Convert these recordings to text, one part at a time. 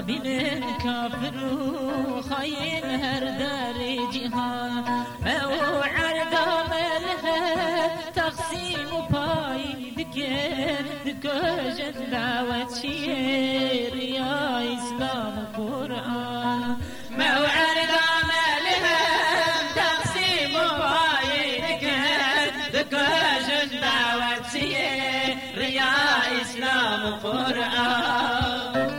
نبين كافر وخاين هر دار جهان او عرض ملها تقسيم باي دكر دكوجن دعوة شير يا إسلام قرآن موعد ملها تقسيم باي دكر دكوجن دعوة شير يا إسلام قرآن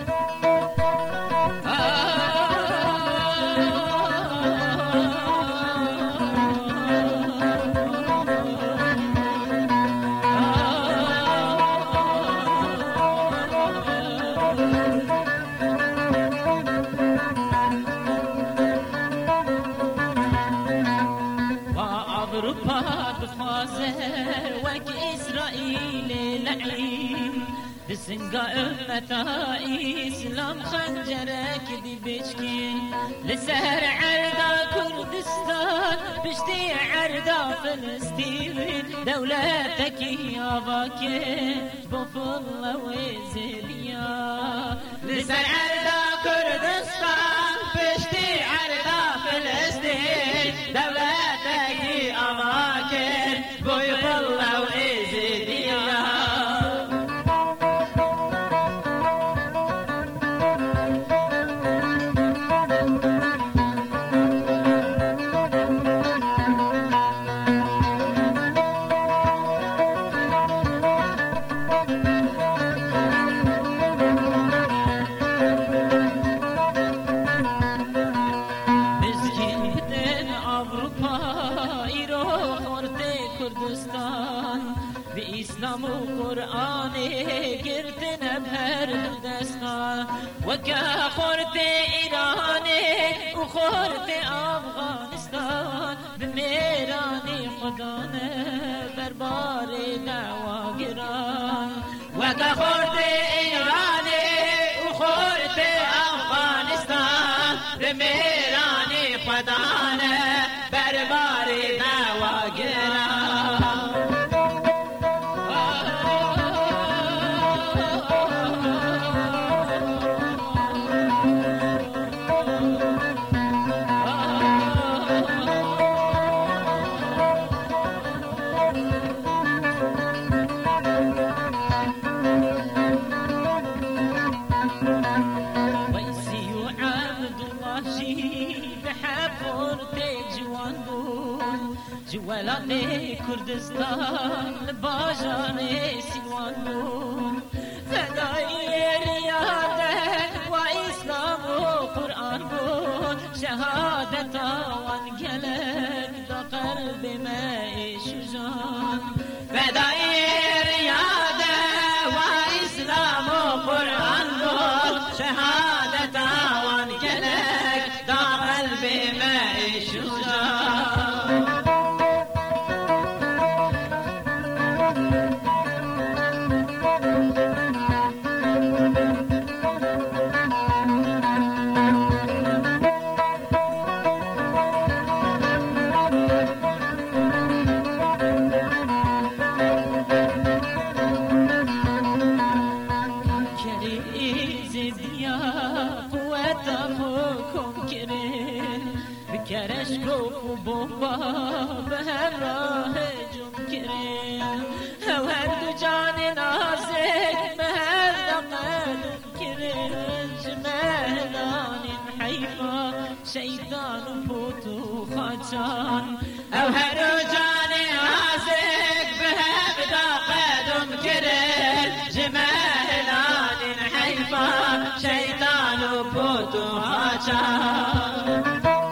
بسنقا أمتا إسلام خنجرك دي بشكي لسهر عرضا كردستان بشتي عرضا فلسطين دولتك يا باكي بفضل وزليا لسهر عرضا كردستان بشتي عرضا فلسطين دولتك يا باكي بفضل وزليا بإسلام وقرآن كرتنا بهر دستان وكا خورت إيران وخورت أفغانستان بميراني خدانا بربار دعوة قران وكا خورت إيران وخورت أفغانستان بميراني خدانا بربار دعوة قران جوالاني كردستان باجاني سلوان بون فدائي رياضة وإسلام وقرآن بون شهادة وانقلب دا قلب ماء شجان فدائي رياضة وإسلام وقرآن بون شهادة وانقلب دا قلب ماء شجان كرشكوف وبومبا بهالراه جمكرين وهرد جاني نازك مهرد قلب كرين جمهلان حيفا شيطان بوتو خاجان وهرد جاني نازك بهرد قلب كرين جمهلان حيفا شيطان بوتو خاجان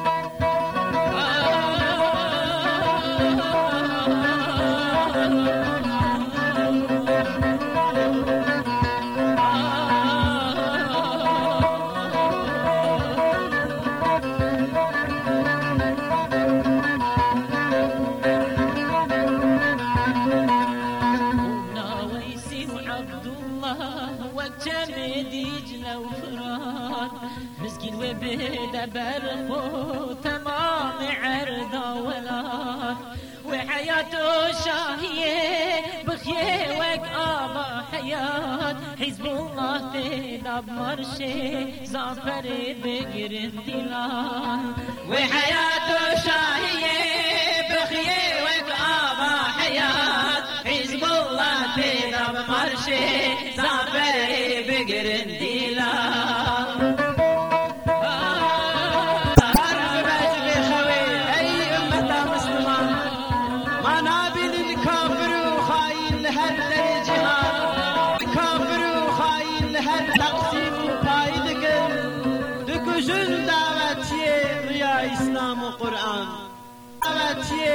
مسكين وبدا برخو تمام عرضه ولاد وحياته شاهية بخيه وقابا حياة حزب الله تلعب مرش مرشه زافری بگیرن دیلان و حیات و شاهیه بخیه و آبا حیات حزب الله پیدا مرشه زافری بگیرن دیلان جن دعوتیه ریا اسلام و قرآن دعوتیه